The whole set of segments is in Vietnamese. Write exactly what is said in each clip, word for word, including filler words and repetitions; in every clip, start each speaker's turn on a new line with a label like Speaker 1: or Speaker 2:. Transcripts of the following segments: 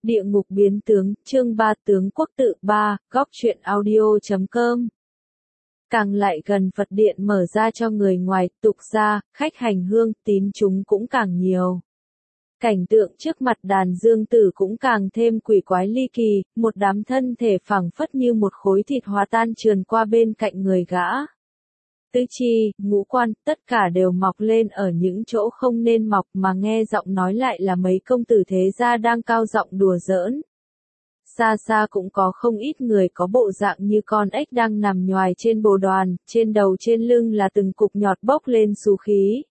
Speaker 1: Địa ngục biến tướng, chương ba tướng quốc tự ba, góc truyện audio.com. Càng lại gần Phật điện mở ra cho người ngoài, tục gia, khách hành hương, tín chúng cũng càng nhiều. Cảnh tượng trước mặt đàn dương tử cũng càng thêm quỷ quái ly kỳ, một đám thân thể phẳng phất như một khối thịt hòa tan trườn qua bên cạnh người gã. Tứ chi, ngũ quan, tất cả đều mọc lên ở những chỗ không nên mọc mà nghe giọng nói lại là mấy công tử thế gia đang cao giọng đùa giỡn. Xa xa cũng có không ít người có bộ dạng như con ếch đang nằm nhoài trên bồ đoàn, trên đầu trên lưng là từng cục nhọt bốc lên xù khí.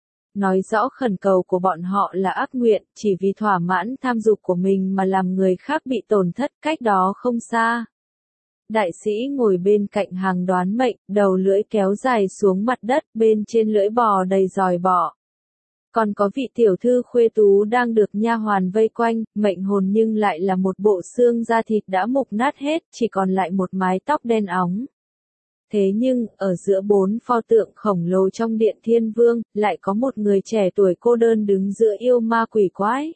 Speaker 1: Nói rõ khẩn cầu của bọn họ là ác nguyện, chỉ vì thỏa mãn tham dục của mình mà làm người khác bị tổn thất, cách đó không xa. Đại sĩ ngồi bên cạnh hàng đoán mệnh, đầu lưỡi kéo dài xuống mặt đất, bên trên lưỡi bò đầy giòi bọ. Còn có vị tiểu thư khuê tú đang được nha hoàn vây quanh, mệnh hồn nhưng lại là một bộ xương da thịt đã mục nát hết, chỉ còn lại một mái tóc đen óng. Thế nhưng, ở giữa bốn pho tượng khổng lồ trong điện Thiên Vương, lại có một người trẻ tuổi cô đơn đứng giữa yêu ma quỷ quái.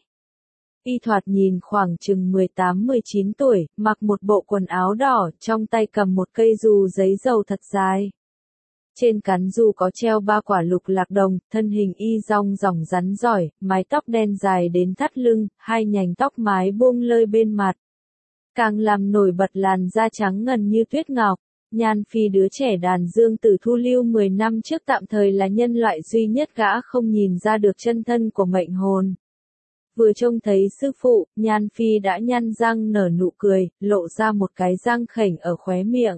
Speaker 1: Y thoạt nhìn khoảng chừng mười tám mười chín tuổi, mặc một bộ quần áo đỏ, trong tay cầm một cây dù giấy dầu thật dài. Trên cán dù có treo ba quả lục lạc đồng, thân hình y rong ròng rắn giỏi, mái tóc đen dài đến thắt lưng, hai nhành tóc mái buông lơi bên mặt. Càng làm nổi bật làn da trắng ngần như tuyết ngọc. Nhan Phi đứa trẻ đàn dương tử thu lưu mười năm trước tạm thời là nhân loại duy nhất gã không nhìn ra được chân thân của mệnh hồn. Vừa trông thấy sư phụ, Nhan Phi đã nhăn răng nở nụ cười, lộ ra một cái răng khểnh ở khóe miệng.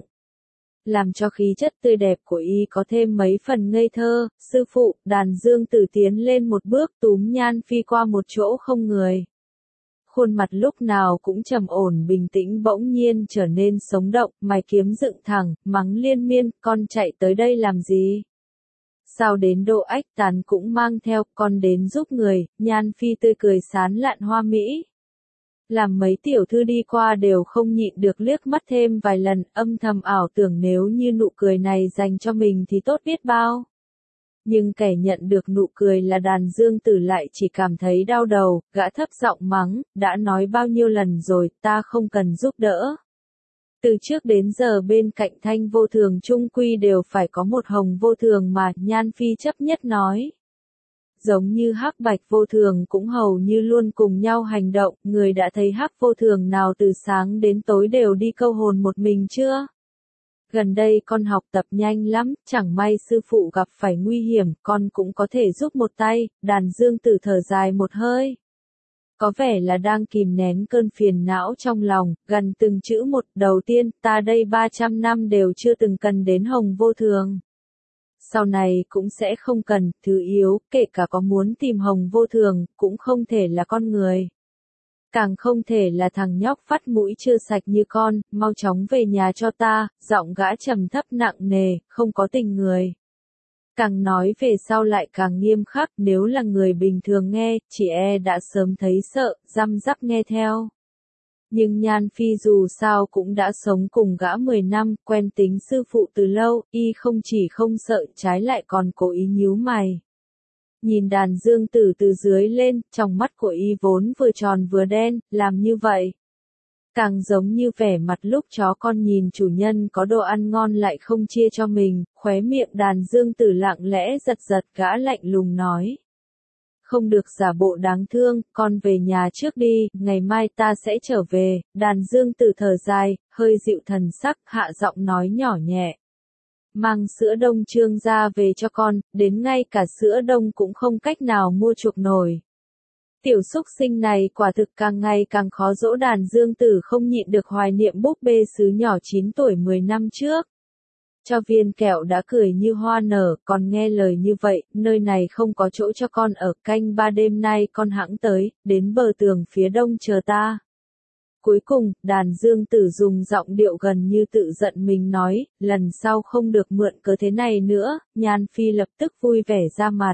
Speaker 1: Làm cho khí chất tươi đẹp của y có thêm mấy phần ngây thơ, sư phụ, đàn dương tử tiến lên một bước túm Nhan Phi qua một chỗ không người. Khuôn mặt lúc nào cũng trầm ổn bình tĩnh bỗng nhiên trở nên sống động, mày kiếm dựng thẳng, mắng liên miên, con chạy tới đây làm gì? Sao đến độ ách tán cũng mang theo, con đến giúp người, Nhan Phi tươi cười sán lạn hoa mỹ. Làm mấy tiểu thư đi qua đều không nhịn được liếc mắt thêm vài lần, âm thầm ảo tưởng nếu như nụ cười này dành cho mình thì tốt biết bao. Nhưng kẻ nhận được nụ cười là đàn dương tử lại chỉ cảm thấy đau đầu, gã thấp giọng mắng, đã nói bao nhiêu lần rồi, ta không cần giúp đỡ. Từ trước đến giờ bên cạnh Thanh vô thường chung quy đều phải có một Hồng vô thường mà, Nhan Phi chấp nhất nói. Giống như Hắc Bạch vô thường cũng hầu như luôn cùng nhau hành động, người đã thấy Hắc vô thường nào từ sáng đến tối đều đi câu hồn một mình chưa? Gần đây con học tập nhanh lắm, chẳng may sư phụ gặp phải nguy hiểm, con cũng có thể giúp một tay, đàn dương tử thở dài một hơi. Có vẻ là đang kìm nén cơn phiền não trong lòng, gần từng chữ một, đầu tiên, ta đây ba trăm năm đều chưa từng cần đến Hồng vô thường. Sau này cũng sẽ không cần, thứ yếu, kể cả có muốn tìm Hồng vô thường, cũng không thể là con người. Càng không thể là thằng nhóc phát mũi chưa sạch như con, mau chóng về nhà cho ta, giọng gã trầm thấp nặng nề, không có tình người. Càng nói về sau lại càng nghiêm khắc, nếu là người bình thường nghe, chỉ e đã sớm thấy sợ, răm rắp nghe theo. Nhưng Nhan Phi dù sao cũng đã sống cùng gã mười năm, quen tính sư phụ từ lâu, y không chỉ không sợ, trái lại còn cố ý nhíu mày. Nhìn đàn dương tử từ dưới lên, trong mắt của y vốn vừa tròn vừa đen, làm như vậy. Càng giống như vẻ mặt lúc chó con nhìn chủ nhân có đồ ăn ngon lại không chia cho mình, khóe miệng đàn dương tử lặng lẽ giật giật gã lạnh lùng nói. Không được giả bộ đáng thương, con về nhà trước đi, ngày mai ta sẽ trở về, đàn dương tử thở dài, hơi dịu thần sắc, hạ giọng nói nhỏ nhẹ. Mang sữa đông Trương ra về cho con, đến ngay cả sữa đông cũng không cách nào mua chuộc nổi. Tiểu xúc sinh này quả thực càng ngày càng khó dỗ, đàn dương tử không nhịn được hoài niệm búp bê sứ nhỏ chín tuổi mười năm trước. Cho viên kẹo đã cười như hoa nở, còn nghe lời như vậy, nơi này không có chỗ cho con ở, canh ba đêm nay con hẵng tới, đến bờ tường phía đông chờ ta. Cuối cùng, đàn dương tử dùng giọng điệu gần như tự giận mình nói, lần sau không được mượn cớ thế này nữa, Nhan Phi lập tức vui vẻ ra mặt.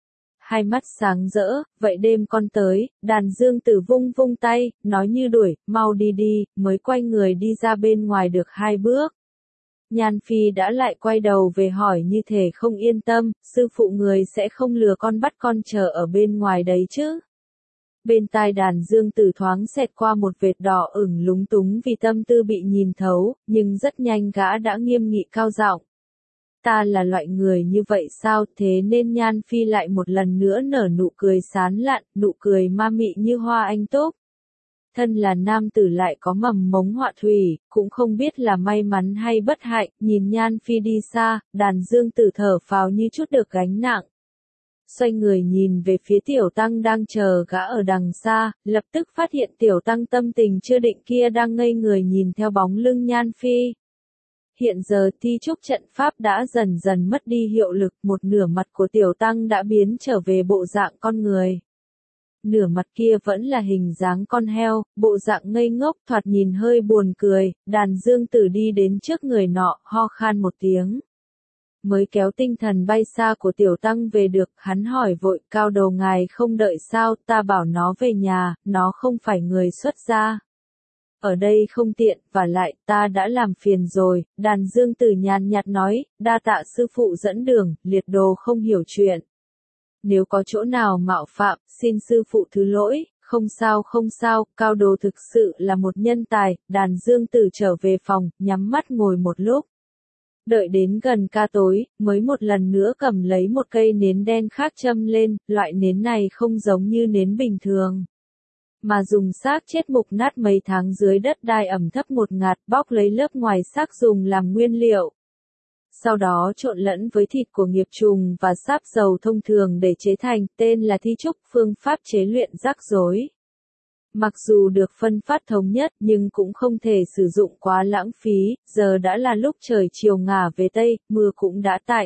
Speaker 1: Hai mắt sáng rỡ, vậy đêm con tới, đàn dương tử vung vung tay, nói như đuổi, mau đi đi, mới quay người đi ra bên ngoài được hai bước. Nhan Phi đã lại quay đầu về hỏi như thể không yên tâm, sư phụ người sẽ không lừa con bắt con chờ ở bên ngoài đấy chứ. Bên tai Đàn Dương Tử thoáng xẹt qua một vệt đỏ ửng lúng túng vì tâm tư bị nhìn thấu, nhưng rất nhanh gã đã nghiêm nghị cao giọng. Ta là loại người như vậy sao, thế nên Nhan Phi lại một lần nữa nở nụ cười sán lạn, nụ cười ma mị như hoa anh túc. Thân là nam tử lại có mầm mống họa thủy, cũng không biết là may mắn hay bất hạnh, nhìn Nhan Phi đi xa, Đàn Dương Tử thở phào như chút được gánh nặng. Xoay người nhìn về phía tiểu tăng đang chờ gã ở đằng xa, lập tức phát hiện tiểu tăng tâm tình chưa định kia đang ngây người nhìn theo bóng lưng Nhan Phi. Hiện giờ thi trúc trận pháp đã dần dần mất đi hiệu lực, một nửa mặt của tiểu tăng đã biến trở về bộ dạng con người. Nửa mặt kia vẫn là hình dáng con heo, bộ dạng ngây ngốc thoạt nhìn hơi buồn cười, Đàn Dương Tử đi đến trước người nọ, ho khan một tiếng. Mới kéo tinh thần bay xa của tiểu tăng về được, hắn hỏi vội, cao đầu ngài không đợi sao, ta bảo nó về nhà, nó không phải người xuất gia. Ở đây không tiện, và lại, ta đã làm phiền rồi, Đàn Dương Tử nhàn nhạt nói, đa tạ sư phụ dẫn đường, liệt đồ không hiểu chuyện. Nếu có chỗ nào mạo phạm, xin sư phụ thứ lỗi, không sao không sao, cao đồ thực sự là một nhân tài, Đàn Dương Tử trở về phòng, nhắm mắt ngồi một lúc. Đợi đến gần ca tối, mới một lần nữa cầm lấy một cây nến đen khác châm lên, loại nến này không giống như nến bình thường. Mà dùng xác chết mục nát mấy tháng dưới đất đai ẩm thấp ngột ngạt, bóc lấy lớp ngoài xác dùng làm nguyên liệu. Sau đó trộn lẫn với thịt của nghiệp trùng và sáp dầu thông thường để chế thành, tên là thi trúc, phương pháp chế luyện rắc rối. Mặc dù được phân phát thống nhất nhưng cũng không thể sử dụng quá lãng phí, giờ đã là lúc trời chiều ngả về Tây, mưa cũng đã tạnh.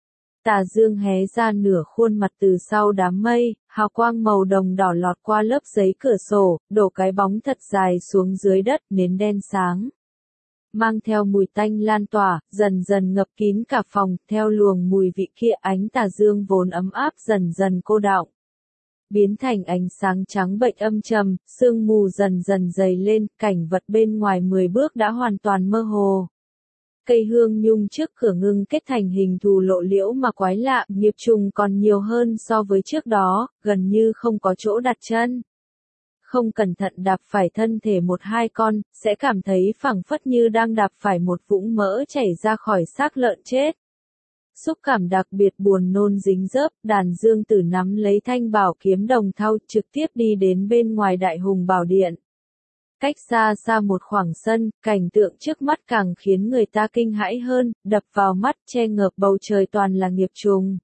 Speaker 1: Tà dương hé ra nửa khuôn mặt từ sau đám mây, hào quang màu đồng đỏ lọt qua lớp giấy cửa sổ, đổ cái bóng thật dài xuống dưới đất, nến đen sáng. Mang theo mùi tanh lan tỏa, dần dần ngập kín cả phòng, theo luồng mùi vị kia ánh tà dương vốn ấm áp dần dần cô đọng. Biến thành ánh sáng trắng bệnh âm trầm, sương mù dần dần dày lên, cảnh vật bên ngoài mười bước đã hoàn toàn mơ hồ. Cây hương nhung trước cửa ngưng kết thành hình thù lộ liễu mà quái lạ, nghiệp trùng còn nhiều hơn so với trước đó, gần như không có chỗ đặt chân. Không cẩn thận đạp phải thân thể một hai con, sẽ cảm thấy phảng phất như đang đạp phải một vũng mỡ chảy ra khỏi xác lợn chết. Xúc cảm đặc biệt buồn nôn dính dớp, Đàn Dương Tử nắm lấy thanh bảo kiếm đồng thau trực tiếp đi đến bên ngoài Đại Hùng Bảo Điện. Cách xa xa một khoảng sân, cảnh tượng trước mắt càng khiến người ta kinh hãi hơn, đập vào mắt che ngợp bầu trời toàn là nghiệp trùng.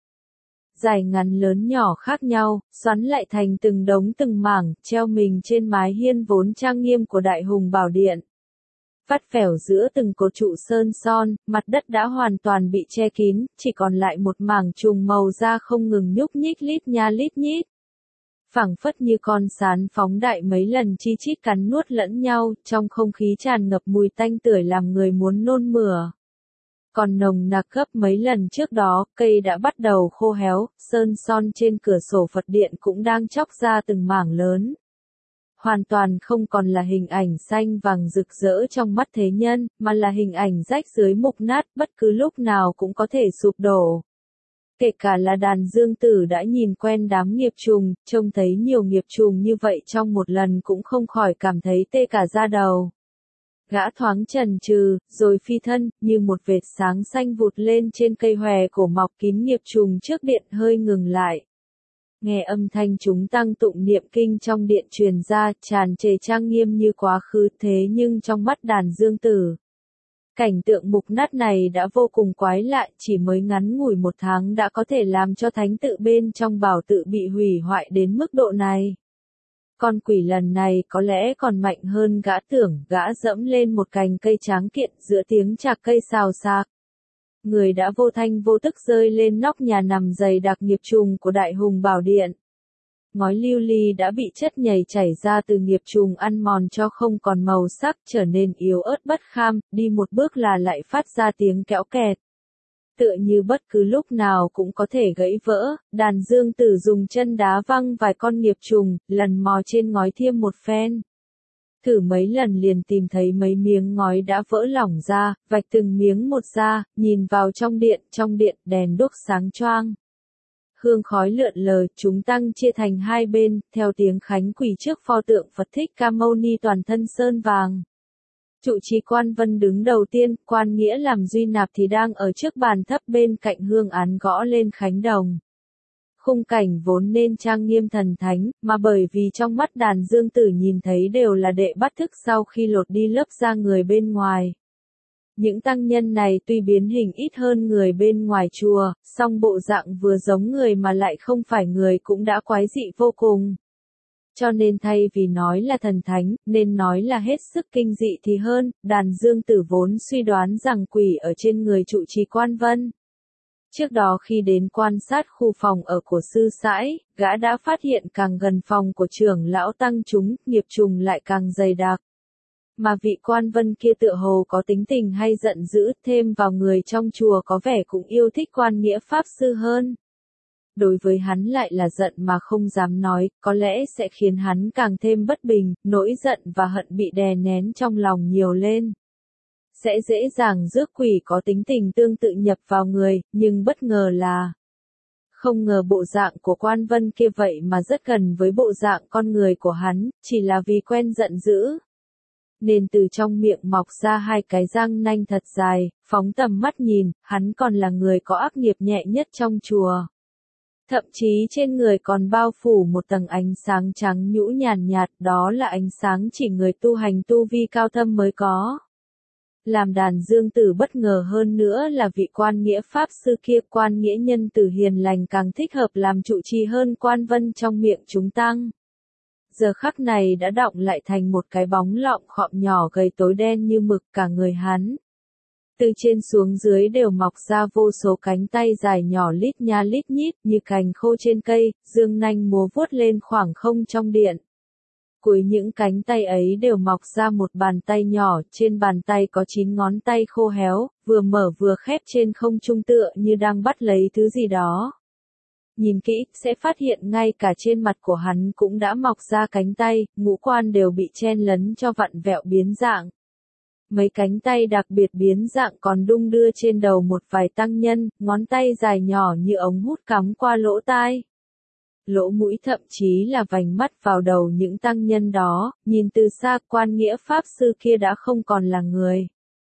Speaker 1: Dài ngắn lớn nhỏ khác nhau, xoắn lại thành từng đống từng mảng, treo mình trên mái hiên vốn trang nghiêm của Đại Hùng Bảo Điện. Vắt phẻo giữa từng cột trụ sơn son, mặt đất đã hoàn toàn bị che kín, chỉ còn lại một mảng trùng màu da không ngừng nhúc nhích lít nha lít nhít. Phảng phất như con sán phóng đại mấy lần chi chít cắn nuốt lẫn nhau, trong không khí tràn ngập mùi tanh tưởi làm người muốn nôn mửa. Còn nồng nặc gấp mấy lần trước đó, cây đã bắt đầu khô héo, sơn son trên cửa sổ Phật điện cũng đang chóc ra từng mảng lớn. Hoàn toàn không còn là hình ảnh xanh vàng rực rỡ trong mắt thế nhân, mà là hình ảnh rách rưới mục nát, bất cứ lúc nào cũng có thể sụp đổ. Kể cả là Đàn Dương Tử đã nhìn quen đám nghiệp trùng, trông thấy nhiều nghiệp trùng như vậy trong một lần cũng không khỏi cảm thấy tê cả da đầu. Gã thoáng chần chừ, rồi phi thân, như một vệt sáng xanh vụt lên trên cây hòe cổ mọc kín nghiệp trùng trước điện hơi ngừng lại. Nghe âm thanh chúng tăng tụng niệm kinh trong điện truyền ra, tràn trề trang nghiêm như quá khứ, thế nhưng trong mắt Đàn Dương Tử, cảnh tượng mục nát này đã vô cùng quái lạ, chỉ mới ngắn ngủi một tháng đã có thể làm cho thánh tự bên trong bảo tự bị hủy hoại đến mức độ này. Con quỷ lần này có lẽ còn mạnh hơn gã tưởng, gã dẫm lên một cành cây tráng kiện giữa tiếng chạc cây xào xạc. Người đã vô thanh vô tức rơi lên nóc nhà nằm dày đặc nghiệp trùng của Đại Hùng Bảo Điện. Ngói lưu ly đã bị chất nhầy chảy ra từ nghiệp trùng ăn mòn cho không còn màu sắc, trở nên yếu ớt bất kham, đi một bước là lại phát ra tiếng kéo kẹt. Tựa như bất cứ lúc nào cũng có thể gãy vỡ, Đàn Dương Tử dùng chân đá văng vài con nghiệp trùng, lần mò trên ngói thiêm một phen. Thử mấy lần liền tìm thấy mấy miếng ngói đã vỡ lỏng ra, vạch từng miếng một ra, nhìn vào trong điện, trong điện đèn đuốc sáng choang. hương khói lượn lờ, chúng tăng chia thành hai bên, theo tiếng khánh quỳ trước pho tượng Phật Thích Ca Mâu Ni toàn thân sơn vàng. Trụ trì Quan Vân đứng đầu tiên, Quan Nghĩa làm duy nạp thì đang ở trước bàn thấp bên cạnh hương án gõ lên khánh đồng. Khung cảnh vốn nên trang nghiêm thần thánh, mà bởi vì trong mắt đàn dương tử nhìn thấy đều là đệ bắt thức sau khi lột đi lớp da người bên ngoài. Những tăng nhân này tuy biến hình ít hơn người bên ngoài chùa, song bộ dạng vừa giống người mà lại không phải người cũng đã quái dị vô cùng. Cho nên thay vì nói là thần thánh, nên nói là hết sức kinh dị thì hơn, đàn dương tử vốn suy đoán rằng quỷ ở trên người trụ trì Quan Vân. Trước đó khi đến quan sát khu phòng ở của sư sãi, gã đã phát hiện càng gần phòng của trưởng lão tăng chúng, nghiệp trùng lại càng dày đặc. Mà vị Quan Vân kia tựa hồ có tính tình hay giận dữ, thêm vào người trong chùa có vẻ cũng yêu thích Quan Nghĩa Pháp Sư hơn. Đối với hắn lại là giận mà không dám nói, có lẽ sẽ khiến hắn càng thêm bất bình, nỗi giận và hận bị đè nén trong lòng nhiều lên. Sẽ dễ dàng rước quỷ có tính tình tương tự nhập vào người, nhưng bất ngờ là không ngờ bộ dạng của Quan Vân kia vậy mà rất gần với bộ dạng con người của hắn, chỉ là vì quen giận dữ. Nên từ trong miệng mọc ra hai cái răng nanh thật dài, phóng tầm mắt nhìn, hắn còn là người có ác nghiệp nhẹ nhất trong chùa. Thậm chí trên người còn bao phủ một tầng ánh sáng trắng nhũ nhàn nhạt, đó là ánh sáng chỉ người tu hành tu vi cao thâm mới có. Làm đàn dương tử bất ngờ hơn nữa là vị Quan Nghĩa Pháp Sư kia, Quan Nghĩa nhân tử hiền lành càng thích hợp làm trụ trì hơn Quan Vân trong miệng chúng tăng. Giờ khắc này đã đọng lại thành một cái bóng lọng khọm nhỏ gầy tối đen như mực cả người hắn. Từ trên xuống dưới đều mọc ra vô số cánh tay dài nhỏ lít nha lít nhít như cành khô trên cây, dương nanh múa vuốt lên khoảng không trong điện. Cuối những cánh tay ấy đều mọc ra một bàn tay nhỏ, trên bàn tay có chín ngón tay khô héo, vừa mở vừa khép trên không trung tựa như đang bắt lấy thứ gì đó. Nhìn kỹ, sẽ phát hiện ngay cả trên mặt của hắn cũng đã mọc ra cánh tay, ngũ quan đều bị chen lấn cho vặn vẹo biến dạng. Mấy cánh tay đặc biệt biến dạng còn đung đưa trên đầu một vài tăng nhân, ngón tay dài nhỏ như ống hút cắm qua lỗ tai. Lỗ mũi thậm chí là vành mắt vào đầu những tăng nhân đó, nhìn từ xa Quan Nghĩa Pháp Sư kia đã không còn là người.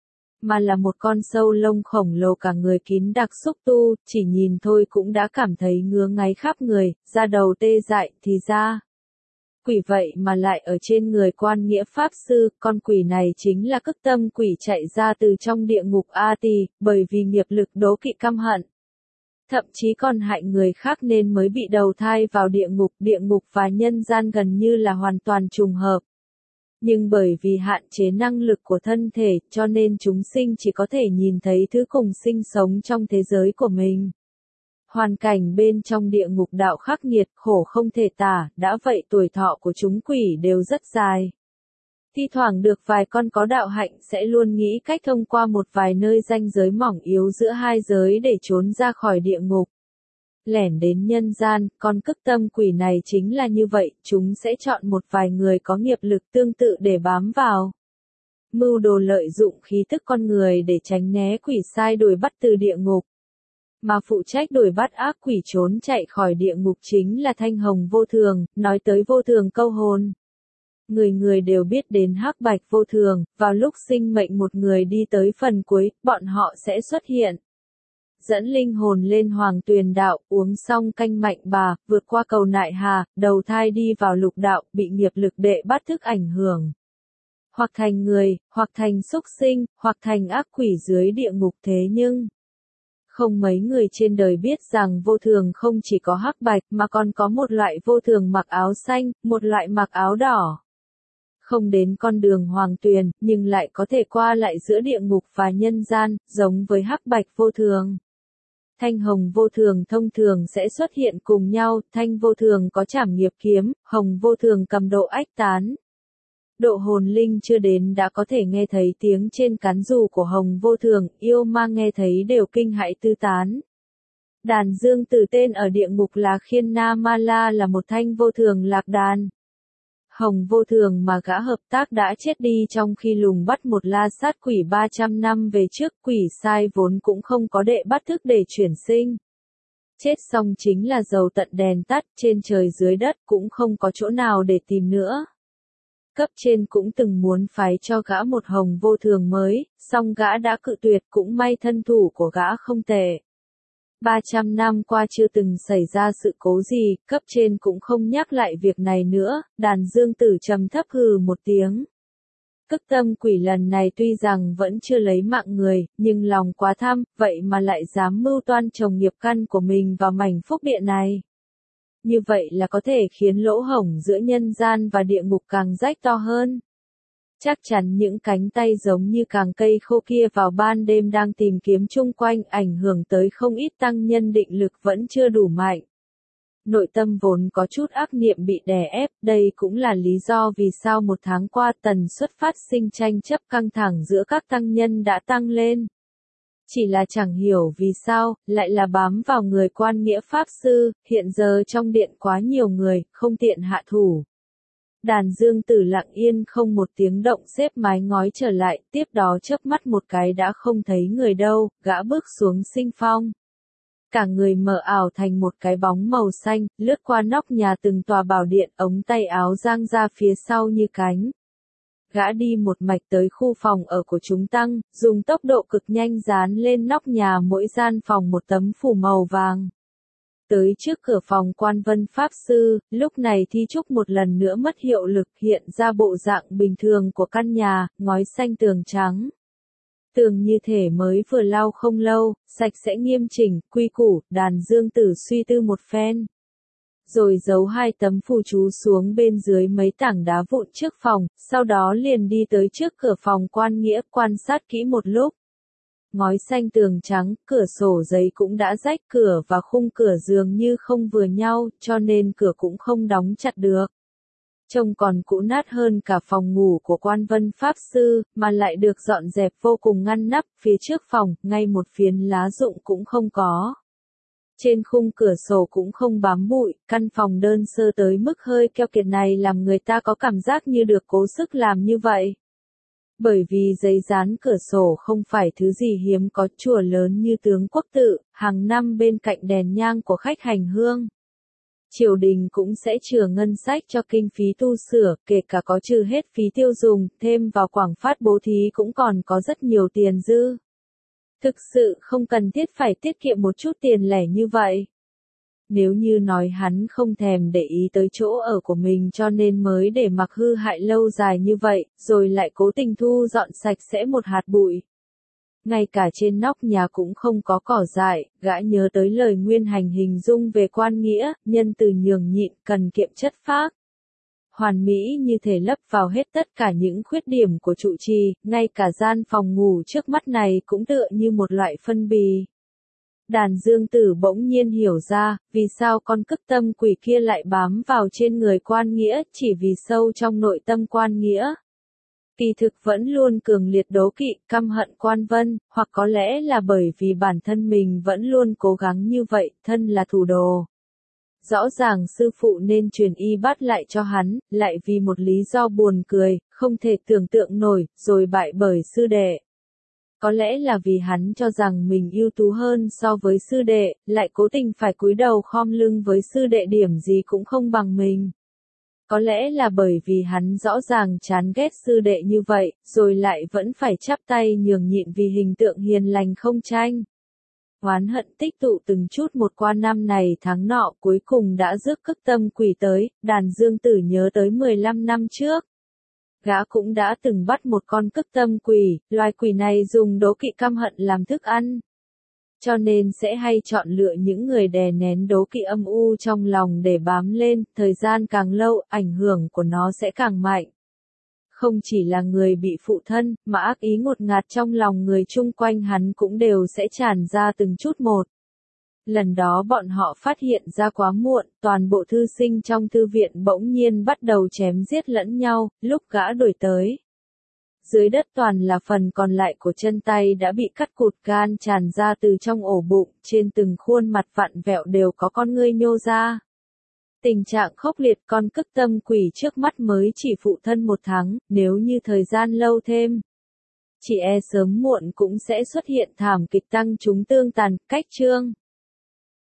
Speaker 1: Mà là một con sâu lông khổng lồ cả người kín đặc xúc tu, chỉ nhìn thôi cũng đã cảm thấy ngứa ngáy khắp người, da đầu tê dại, thì ra. Quỷ vậy mà lại ở trên người Quan Nghĩa Pháp Sư, con quỷ này chính là Cức Tâm Quỷ chạy ra từ trong địa ngục A Tỳ, bởi vì nghiệp lực đố kỵ căm hận. Thậm chí còn hại người khác nên mới bị đầu thai vào địa ngục, địa ngục và nhân gian gần như là hoàn toàn trùng hợp. Nhưng bởi vì hạn chế năng lực của thân thể, cho nên chúng sinh chỉ có thể nhìn thấy thứ cùng sinh sống trong thế giới của mình. Hoàn cảnh bên trong địa ngục đạo khắc nghiệt, khổ không thể tả, đã vậy tuổi thọ của chúng quỷ đều rất dài. Thi thoảng được vài con có đạo hạnh sẽ luôn nghĩ cách thông qua một vài nơi ranh giới mỏng yếu giữa hai giới để trốn ra khỏi địa ngục. Lẻn đến nhân gian, con Cức Tâm Quỷ này chính là như vậy, chúng sẽ chọn một vài người có nghiệp lực tương tự để bám vào. Mưu đồ lợi dụng khí tức con người để tránh né quỷ sai đuổi bắt từ địa ngục. Mà phụ trách đuổi bắt ác quỷ trốn chạy khỏi địa ngục chính là Thanh Hồng Vô Thường, nói tới vô thường câu hồn. Người người đều biết đến hắc bạch vô thường, vào lúc sinh mệnh một người đi tới phần cuối, bọn họ sẽ xuất hiện. Dẫn linh hồn lên hoàng tuyền đạo, uống xong canh mạnh bà, vượt qua cầu nại hà, đầu thai đi vào lục đạo, bị nghiệp lực đệ bắt thức ảnh hưởng. Hoặc thành người, hoặc thành súc sinh, hoặc thành ác quỷ dưới địa ngục thế nhưng... Không mấy người trên đời biết rằng vô thường không chỉ có hắc bạch mà còn có một loại vô thường mặc áo xanh, một loại mặc áo đỏ. Không đến con đường hoàng tuyền, nhưng lại có thể qua lại giữa địa ngục và nhân gian, giống với hắc bạch vô thường. Thanh hồng vô thường thông thường sẽ xuất hiện cùng nhau, thanh vô thường có trảm nghiệp kiếm, hồng vô thường cầm độ ách tán. Độ hồn linh chưa đến đã có thể nghe thấy tiếng trên cán dù của hồng vô thường, yêu ma nghe thấy đều kinh hãi tứ tán. Đàn dương tử tên ở địa ngục là Khiên Na Ma La là một thanh vô thường lạc đàn. Hồng vô thường mà gã hợp tác đã chết đi trong khi lùng bắt một la sát quỷ ba trăm năm về trước, quỷ sai vốn cũng không có đệ bắt thức để chuyển sinh. Chết xong chính là dầu tận đèn tắt, trên trời dưới đất cũng không có chỗ nào để tìm nữa. Cấp trên cũng từng muốn phái cho gã một hồng vô thường mới, song gã đã cự tuyệt, cũng may thân thủ của gã không tệ. ba trăm năm qua chưa từng xảy ra sự cố gì, cấp trên cũng không nhắc lại việc này nữa, đàn dương tử trầm thấp hừ một tiếng. Cức tâm quỷ lần này tuy rằng vẫn chưa lấy mạng người, nhưng lòng quá tham, vậy mà lại dám mưu toan trồng nghiệp căn của mình vào mảnh phúc địa này. Như vậy là có thể khiến lỗ hổng giữa nhân gian và địa ngục càng rách to hơn. Chắc chắn những cánh tay giống như càng cây khô kia vào ban đêm đang tìm kiếm chung quanh, ảnh hưởng tới không ít tăng nhân định lực vẫn chưa đủ mạnh. Nội tâm vốn có chút ác niệm bị đè ép, đây cũng là lý do vì sao một tháng qua tần suất phát sinh tranh chấp căng thẳng giữa các tăng nhân đã tăng lên. Chỉ là chẳng hiểu vì sao, lại là bám vào người quan nghĩa pháp sư, hiện giờ trong điện quá nhiều người, không tiện hạ thủ. Đàn dương tử lặng yên không một tiếng động xếp mái ngói trở lại, tiếp đó chớp mắt một cái đã không thấy người đâu, gã bước xuống sinh phong. Cả người mờ ảo thành một cái bóng màu xanh, lướt qua nóc nhà từng tòa bảo điện, ống tay áo giang ra phía sau như cánh. Gã đi một mạch tới khu phòng ở của chúng tăng, dùng tốc độ cực nhanh dán lên nóc nhà mỗi gian phòng một tấm phủ màu vàng. Tới trước cửa phòng Quan Vân Pháp Sư, lúc này thi trúc một lần nữa mất hiệu lực, hiện ra bộ dạng bình thường của căn nhà, ngói xanh tường trắng. Tường như thể mới vừa lau không lâu, sạch sẽ nghiêm chỉnh, quy củ, đàn dương tử suy tư một phen. Rồi giấu hai tấm phù chú xuống bên dưới mấy tảng đá vụn trước phòng, sau đó liền đi tới trước cửa phòng Quan Nghĩa, quan sát kỹ một lúc. Ngói xanh tường trắng, cửa sổ giấy cũng đã rách, cửa và khung cửa dường như không vừa nhau, cho nên cửa cũng không đóng chặt được. Trông còn cũ nát hơn cả phòng ngủ của Quan Vân Pháp Sư, mà lại được dọn dẹp vô cùng ngăn nắp, phía trước phòng, ngay một phiến lá rụng cũng không có. Trên khung cửa sổ cũng không bám bụi, căn phòng đơn sơ tới mức hơi keo kiệt này làm người ta có cảm giác như được cố sức làm như vậy. Bởi vì giấy dán cửa sổ không phải thứ gì hiếm có, chùa lớn như Tướng Quốc Tự, hàng năm bên cạnh đèn nhang của khách hành hương. Triều đình cũng sẽ chừa ngân sách cho kinh phí tu sửa, kể cả có trừ hết phí tiêu dùng, thêm vào quảng phát bố thí cũng còn có rất nhiều tiền dư. Thực sự không cần thiết phải tiết kiệm một chút tiền lẻ như vậy. Nếu như nói hắn không thèm để ý tới chỗ ở của mình cho nên mới để mặc hư hại lâu dài như vậy, rồi lại cố tình thu dọn sạch sẽ một hạt bụi. Ngay cả trên nóc nhà cũng không có cỏ dại, gã nhớ tới lời Nguyên Hành hình dung về Quan Nghĩa, nhân từ nhường nhịn, cần kiệm chất phác. Hoàn mỹ như thể lấp vào hết tất cả những khuyết điểm của trụ trì, ngay cả gian phòng ngủ trước mắt này cũng tựa như một loại phân bì. Đàn dương tử bỗng nhiên hiểu ra, vì sao con cức tâm quỷ kia lại bám vào trên người Quan Nghĩa, chỉ vì sâu trong nội tâm Quan Nghĩa. Kỳ thực vẫn luôn cường liệt đố kỵ, căm hận Quan Vân, hoặc có lẽ là bởi vì bản thân mình vẫn luôn cố gắng như vậy, thân là thủ đồ. Rõ ràng sư phụ nên truyền y bát lại cho hắn, lại vì một lý do buồn cười, không thể tưởng tượng nổi, rồi bại bởi sư đệ. Có lẽ là vì hắn cho rằng mình ưu tú hơn so với sư đệ, lại cố tình phải cúi đầu khom lưng với sư đệ, điểm gì cũng không bằng mình. Có lẽ là bởi vì hắn rõ ràng chán ghét sư đệ như vậy, rồi lại vẫn phải chắp tay nhường nhịn vì hình tượng hiền lành không tranh. Oán hận tích tụ từng chút một qua năm này tháng nọ, cuối cùng đã rước cức tâm quỷ tới. Đàn dương tử nhớ tới mười lăm năm trước. Gã cũng đã từng bắt một con cức tâm quỷ, loài quỷ này dùng đố kỵ căm hận làm thức ăn. Cho nên sẽ hay chọn lựa những người đè nén đố kỵ âm u trong lòng để bám lên, thời gian càng lâu, ảnh hưởng của nó sẽ càng mạnh. Không chỉ là người bị phụ thân, mà ác ý ngột ngạt trong lòng người chung quanh hắn cũng đều sẽ tràn ra từng chút một. Lần đó bọn họ phát hiện ra quá muộn, toàn bộ thư sinh trong thư viện bỗng nhiên bắt đầu chém giết lẫn nhau, lúc gã đuổi tới. Dưới đất toàn là phần còn lại của chân tay đã bị cắt cụt, gan tràn ra từ trong ổ bụng, trên từng khuôn mặt vặn vẹo đều có con ngươi nhô ra. Tình trạng khốc liệt, con cức tâm quỷ trước mắt mới chỉ phụ thân một tháng, nếu như thời gian lâu thêm. Chỉ e sớm muộn cũng sẽ xuất hiện thảm kịch tăng chúng tương tàn, cách chương.